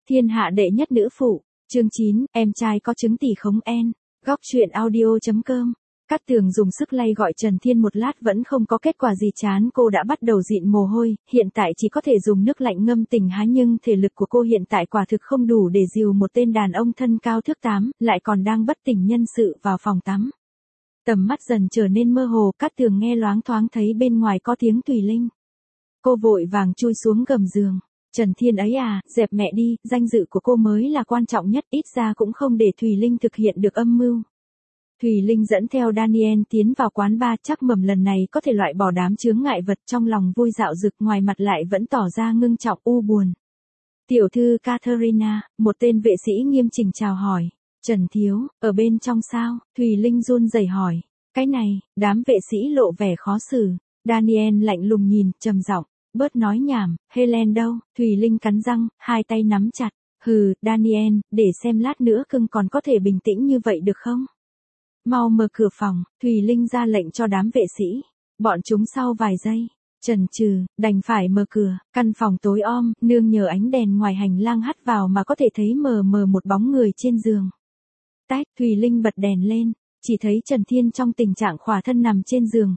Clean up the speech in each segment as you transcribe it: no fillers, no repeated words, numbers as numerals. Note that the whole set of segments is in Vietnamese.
Thiên hạ đệ nhất nữ phụ, chương 9, em trai có chứng tỷ khống en. Góc truyện audio.com. Cát Tường dùng sức lay gọi Trần Thiên một lát vẫn không có kết quả gì, chán cô đã bắt đầu dịn mồ hôi, hiện tại chỉ có thể dùng nước lạnh ngâm tỉnh há, nhưng thể lực của cô hiện tại quả thực không đủ để dìu một tên đàn ông thân cao thước 8, lại còn đang bất tỉnh nhân sự vào phòng tắm. Tầm mắt dần trở nên mơ hồ, Cát Tường nghe loáng thoáng thấy bên ngoài có tiếng Thùy Linh. Cô vội vàng chui xuống gầm giường. Trần Thiên ấy à, dẹp mẹ đi, danh dự của cô mới là quan trọng nhất, ít ra cũng không để Thùy Linh thực hiện được âm mưu. Thùy Linh dẫn theo Daniel tiến vào quán bar, chắc mầm lần này có thể loại bỏ đám chướng ngại vật, trong lòng vui dạo dực, ngoài mặt lại vẫn tỏ ra ngưng trọng u buồn. Tiểu thư Catherina, một tên vệ sĩ nghiêm chỉnh chào hỏi. Trần thiếu, ở bên trong sao? Thùy Linh run rẩy hỏi. Cái này, đám vệ sĩ lộ vẻ khó xử. Daniel lạnh lùng nhìn, trầm giọng. Bớt nói nhảm, Helen đâu? Thùy Linh cắn răng, hai tay nắm chặt. Hừ, Daniel, để xem lát nữa cưng còn có thể bình tĩnh như vậy được không? Mau mở cửa phòng, Thùy Linh ra lệnh cho đám vệ sĩ. Bọn chúng sau vài giây, chần chừ, đành phải mở cửa. Căn phòng tối om, nương nhờ ánh đèn ngoài hành lang hắt vào mà có thể thấy mờ mờ một bóng người trên giường. Tách, Thùy Linh bật đèn lên, chỉ thấy Trần Thiên trong tình trạng khỏa thân nằm trên giường,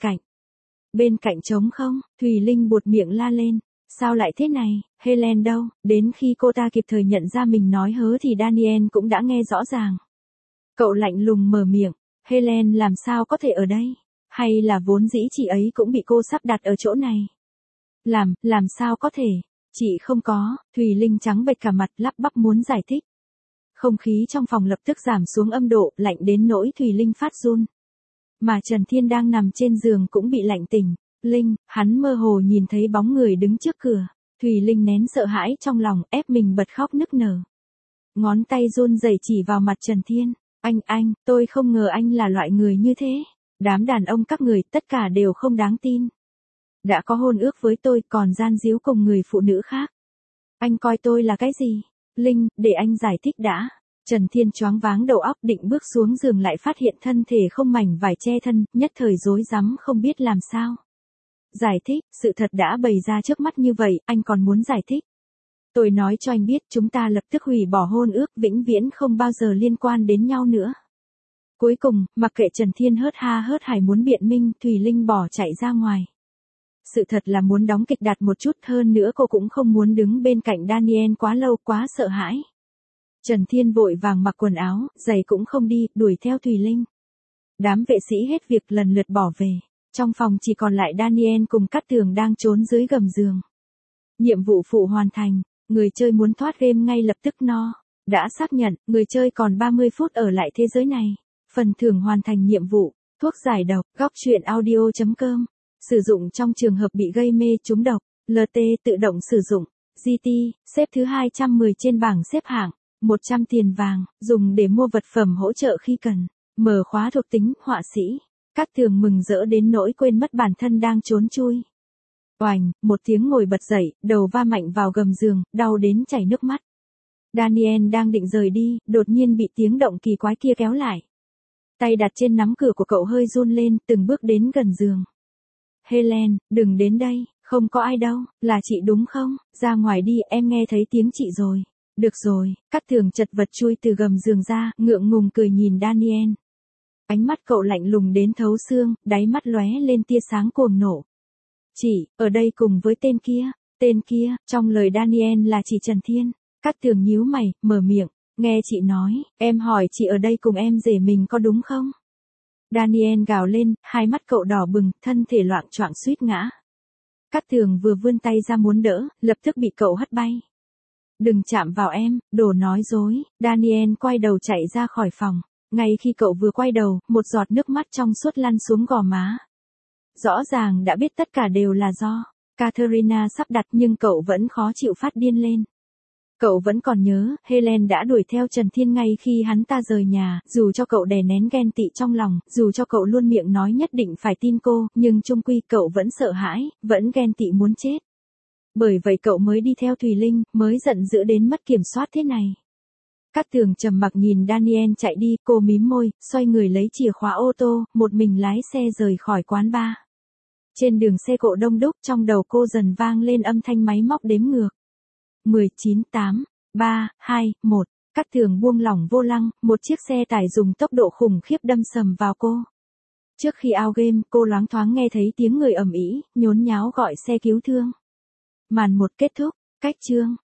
bên cạnh trống không, Thùy Linh buột miệng la lên. Sao lại thế này, Helen đâu? Đến khi cô ta kịp thời nhận ra mình nói hớ thì Daniel cũng đã nghe rõ ràng. Cậu lạnh lùng mở miệng, Helen làm sao có thể ở đây? Hay là vốn dĩ chị ấy cũng bị cô sắp đặt ở chỗ này? Làm sao có thể? Chị không có, Thùy Linh trắng bệch cả mặt, lắp bắp muốn giải thích. Không khí trong phòng lập tức giảm xuống âm độ, lạnh đến nỗi Thùy Linh phát run. Mà Trần Thiên đang nằm trên giường cũng bị lạnh tỉnh. Hắn mơ hồ nhìn thấy bóng người đứng trước cửa. Thùy Linh nén sợ hãi trong lòng, ép mình bật khóc nức nở. Ngón tay run rẩy chỉ vào mặt Trần Thiên. Anh, tôi không ngờ anh là loại người như thế. Đám đàn ông các người tất cả đều không đáng tin. Đã có hôn ước với tôi còn gian díu cùng người phụ nữ khác. Anh coi tôi là cái gì? Để anh giải thích đã. Trần Thiên choáng váng đầu óc, định bước xuống giường lại phát hiện thân thể không mảnh vải che thân, nhất thời rối rắm không biết làm sao. Giải thích, sự thật đã bày ra trước mắt như vậy, anh còn muốn giải thích. Tôi nói cho anh biết, chúng ta lập tức hủy bỏ hôn ước, vĩnh viễn không bao giờ liên quan đến nhau nữa. Cuối cùng, mặc kệ Trần Thiên hớt ha hớt hải muốn biện minh, Thùy Linh bỏ chạy ra ngoài. Sự thật là muốn đóng kịch đặt một chút, hơn nữa cô cũng không muốn đứng bên cạnh Daniel quá lâu, quá sợ hãi. Trần Thiên vội vàng mặc quần áo, giày cũng không đi, đuổi theo Thùy Linh. Đám vệ sĩ hết việc lần lượt bỏ về. Trong phòng chỉ còn lại Daniel cùng Cát Tường đang trốn dưới gầm giường. Nhiệm vụ phụ hoàn thành, người chơi muốn thoát game ngay lập tức no. Đã xác nhận, người chơi còn 30 phút ở lại thế giới này. Phần thưởng hoàn thành nhiệm vụ, thuốc giải độc, góc truyện audio.com. Sử dụng trong trường hợp bị gây mê trúng độc, LT tự động sử dụng, GT, xếp thứ 210 trên bảng xếp hạng, 100 tiền vàng, dùng để mua vật phẩm hỗ trợ khi cần. Mở khóa thuộc tính, họa sĩ. Cát Tường mừng rỡ đến nỗi quên mất bản thân đang trốn chui. Oành, một tiếng ngồi bật dậy, đầu va mạnh vào gầm giường, đau đến chảy nước mắt. Daniel đang định rời đi, đột nhiên bị tiếng động kỳ quái kia kéo lại. Tay đặt trên nắm cửa của cậu hơi run lên, từng bước đến gần giường. Helen, đừng đến đây, không có ai đâu, là chị đúng không? Ra ngoài đi, em nghe thấy tiếng chị rồi. Được rồi, Cát Tường chật vật chui từ gầm giường ra, ngượng ngùng cười nhìn Daniel. Ánh mắt cậu lạnh lùng đến thấu xương, đáy mắt lóe lên tia sáng cuồng nộ. Chị, ở đây cùng với tên kia, trong lời Daniel là chỉ Trần Thiên. Cát Tường nhíu mày, mở miệng, nghe chị nói, em hỏi chị ở đây cùng em rể mình có đúng không? Daniel gào lên, hai mắt cậu đỏ bừng, thân thể loạng choạng suýt ngã. Cát Tường vừa vươn tay ra muốn đỡ, lập tức bị cậu hất bay. Đừng chạm vào em, đồ nói dối. Daniel quay đầu chạy ra khỏi phòng. Ngay khi cậu vừa quay đầu, một giọt nước mắt trong suốt lăn xuống gò má. Rõ ràng đã biết tất cả đều là do Catherina sắp đặt, nhưng cậu vẫn khó chịu phát điên lên. Cậu vẫn còn nhớ, Helen đã đuổi theo Trần Thiên ngay khi hắn ta rời nhà, dù cho cậu đè nén ghen tị trong lòng, dù cho cậu luôn miệng nói nhất định phải tin cô, nhưng chung quy cậu vẫn sợ hãi, vẫn ghen tị muốn chết. Bởi vậy cậu mới đi theo Thùy Linh, mới giận dữ đến mất kiểm soát thế này. Cát Tường trầm mặc nhìn Daniel chạy đi, cô mím môi, xoay người lấy chìa khóa ô tô, một mình lái xe rời khỏi quán bar. Trên đường xe cộ đông đúc, trong đầu cô dần vang lên âm thanh máy móc đếm ngược. 19, 8, 3, 2, 1. Cát Tường buông lỏng vô lăng, một chiếc xe tải dùng tốc độ khủng khiếp đâm sầm vào cô. Trước khi out game, cô loáng thoáng nghe thấy tiếng người ầm ĩ, nhốn nháo gọi xe cứu thương. Màn 1 kết thúc, cách chương.